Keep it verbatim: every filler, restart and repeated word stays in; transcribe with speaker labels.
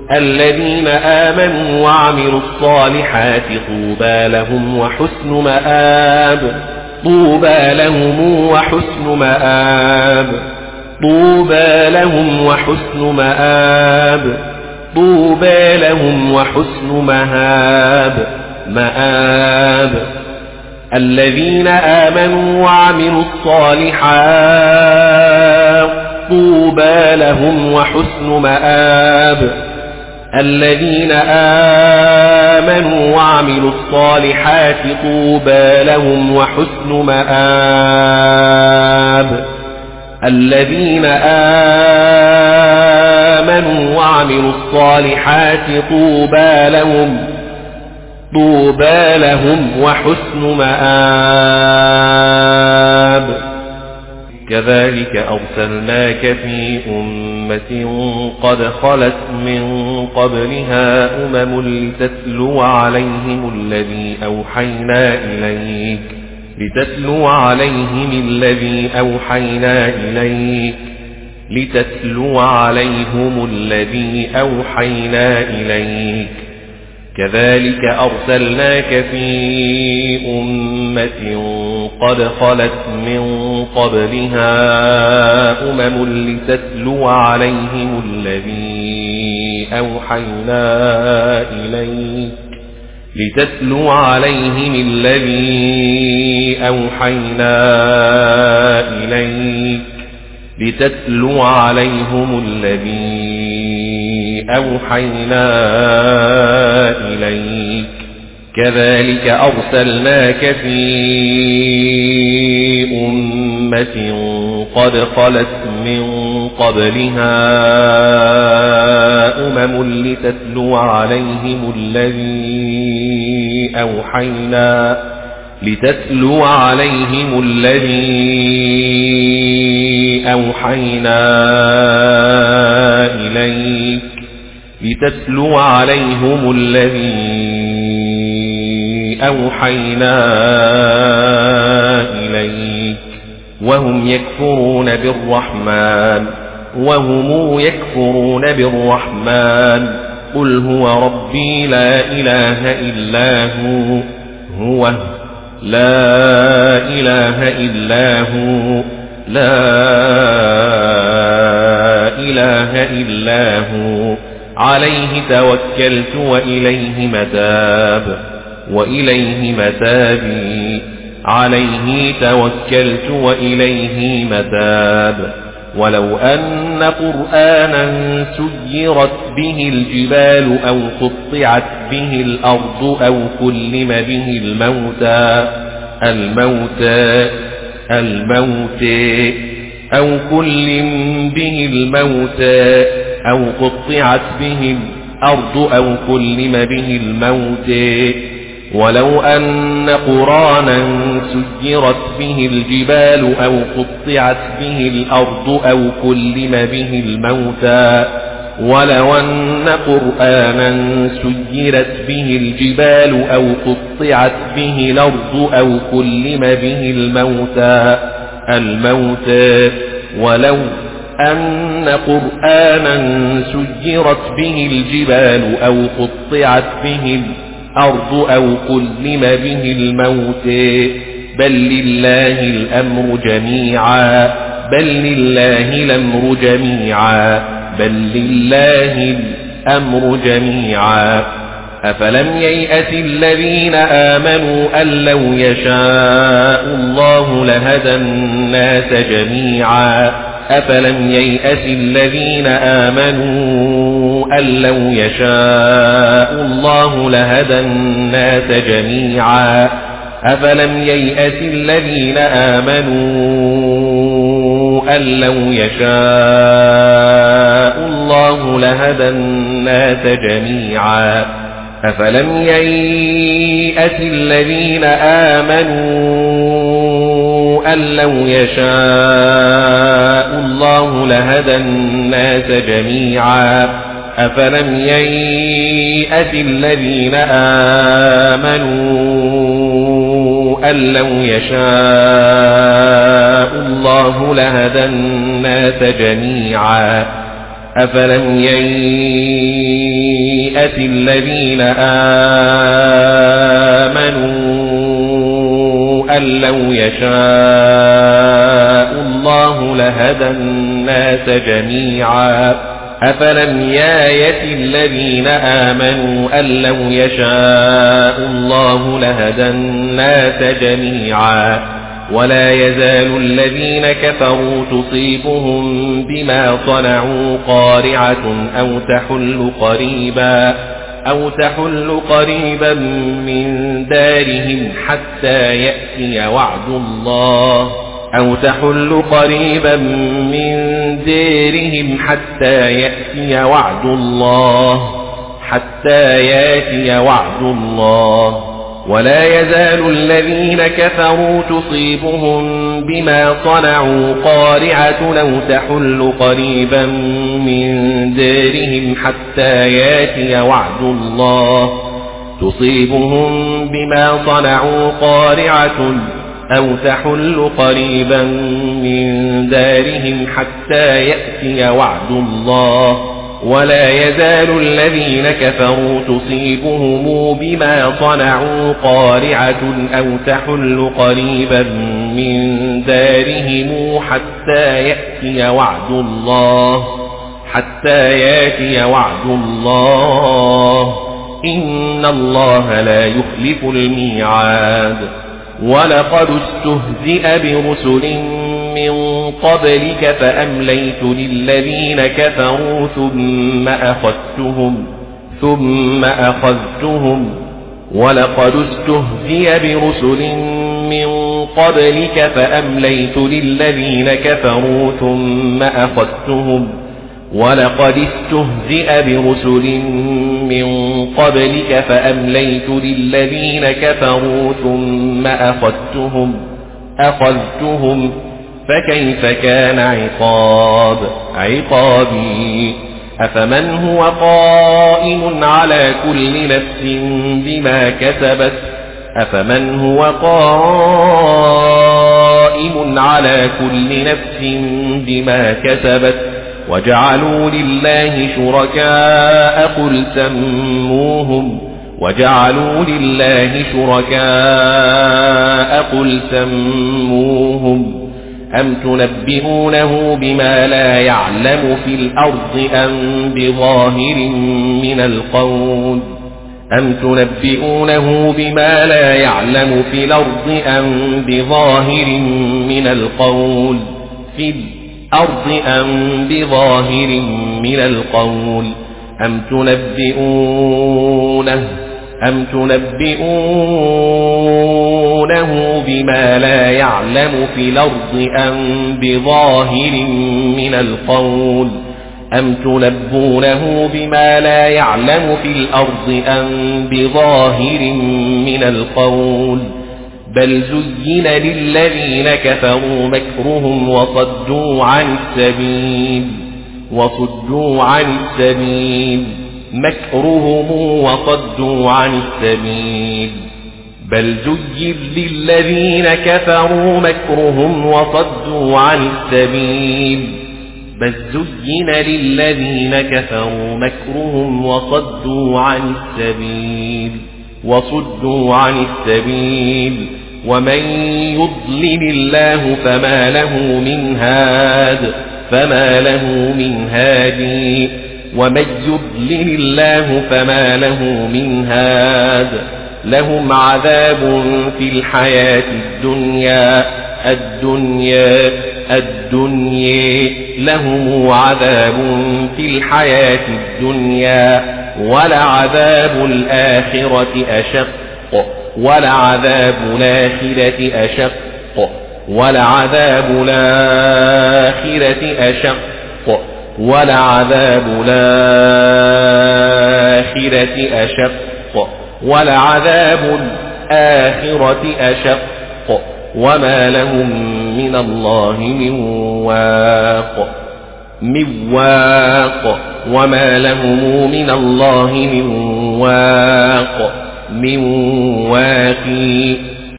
Speaker 1: الذين آمنوا وعملوا الصالحات طوبى لهم وحسن مآب طوبى لهم وحسن مآب طوبى لهم وحسن مآب طوبى لهم وحسن مآب مآب الذين آمنوا وعملوا الصالحات طوبى لهم وحسن مآب الذين آمنوا وعملوا الصالحات طوبى لهم وحسن مآب الذين آمنوا وعملوا الصالحات طوبى لهم طوبى لهم وحسن مآب كذلك أرسلناك في أمة قد خلت من قبلها أمم لتتلو عليهم الذي أوحينا إليك لتتلو عليهم الذي أوحينا إليك لتتلو عليهم الذي أوحينا إليك كذلك أرسلناك في أمة قد خلت من قبلها أمم لتتلو عليهم الذي أوحينا إليك لتتلو عليهم الذي أوحينا إليك لتتلو عليهم الذي أوحينا إليك كذلك أرسلناك في أمة قد خلت من قبلها أمم لتتلو عليهم الذي أوحينا لتتلو عليهم الذي أوحينا إليك لتتلو عليهم الذي أوحينا إليك وهم يكفرون بالرحمن وهم يكفرون بالرحمن قل هو ربي لا إله إلا هو هو لا إله إلا هو لا إله إلا هو عليه توكلت وإليه متاب وإليه متابي عليه توكلت وإليه متاب ولو أن قرآنا سيرت به الجبال أو قطعت به الأرض أو كلم به الموتى الموتى الموتى أو كلم به الموتى أو قطعت به الأرض أو كلم به الموتى ولو أن قرانا سيرت به الجبال أو قطعت به الأرض أو كلم به الموتى ولو أن قرآنا سيرت به الجبال أو قطعت به الأرض أو كلم به الموتى الموتى ولو أن قرآنا سيرت به الجبال أو قطعت به الأرض أو كلم به الموت بل لله الأمر جميعا بل لله الأمر جميعا بل لله الأمر جميعا أفلم ييأس الذين آمنوا أن لو يشاء الله لهدى الناس جميعا أفلم ييأس الذين آمنوا أن لو يشاء الله لهدى الناس جميعا أفلم ييأس الذين آمنوا أن لو يشاء الله لهدى الناس جميعا أفلم ييأس الذين آمنوا أن لو يشاء الله لهدى الناس جميعا أفلم ييأس الذين آمنوا أن لو يشاء الله لهدى الناس جميعا أفلم ييأس سيئة الذين آمنوا أن لو يشاء الله لهدى الناس جميعا أفلم يأت الذين آمنوا أن لو يشاء الله لهدى الناس جميعا ولا يزال الذين كفروا تصيبهم بما صنعوا قارعة أو تحل قريبا أو تحل قريبا من دارهم حتى يأتي وعد الله أو تحل قريبا من دارهم حتى يأتي وعد الله حتى يأتي وعد الله ولا يزال الذين كفروا تصيبهم بما صنعوا قارعة أو تحل قريبا من دارهم حتى يأتي وعد الله تصيبهم بما صنعوا قارعة أو تحل قريبا من دارهم حتى يأتي وعد الله ولا يزال الذين كفروا تصيبهم بما صنعوا قارعة أو تحل قريبا من دارهم حتى يأتي وعد الله حتى يأتي وعد الله إن الله لا يخلف الميعاد ولقد استهزئ برسل من قبلك فأمليت للذين كفروا ثم أخذتهم ثم أخذتهم ولقد استهزئ برسل من قبلك فأمليت للذين كفروا ثم أخذتهم ولقد استهزئ برسل من قبلك فأمليت للذين كفروا ثم أخذتهم أخذتهم فكيف كان عقاب عقابي أفمن هو قائم على كل نفس بما كسبت أفمن هو قائم على كل نفس بما كسبت وجعلوا لله شركاء قل سموهم وجعلوا لله شركاء قل سموهم أم تنبئونه بما لا يعلم في الأرض أم بظاهر من القول أم تنبئونه بما لا يعلم في الأرض أم بظاهر من القول في الأرض أم بظاهر من القول أم تنبئونه أم تنبئونه بما لا يعلم في الأرض أم بظاهر من القول أم تنبونه بما لا يعلم في الأرض أم بظاهر من القول بل زين للذين كفروا مكرهم وصدوا عن السبيل وصدوا عن السبيل مكرهم وصدوا عن السبيل بل زين للذين كفروا مكرهم وصدوا عن السبيل بل زين للذين كفروا مكرهم وصدوا عن السبيل وصدوا عن السبيل ومن يضلل الله فما له من هاد فما له من هادي ومن يضلل الله فما له من هاد لهم عذاب في الحياة الدنيا الدنيا الدنيا لهم عذاب في الحياة الدنيا ولعذاب الآخرة أشق ولعذاب الآخرة أشق ولعذاب الآخرة أشق ولعذاب الآخرة أشق ولعذاب الآخرة أشق وما لهم من الله من واق من واق وما لهم من الله من واق من واقي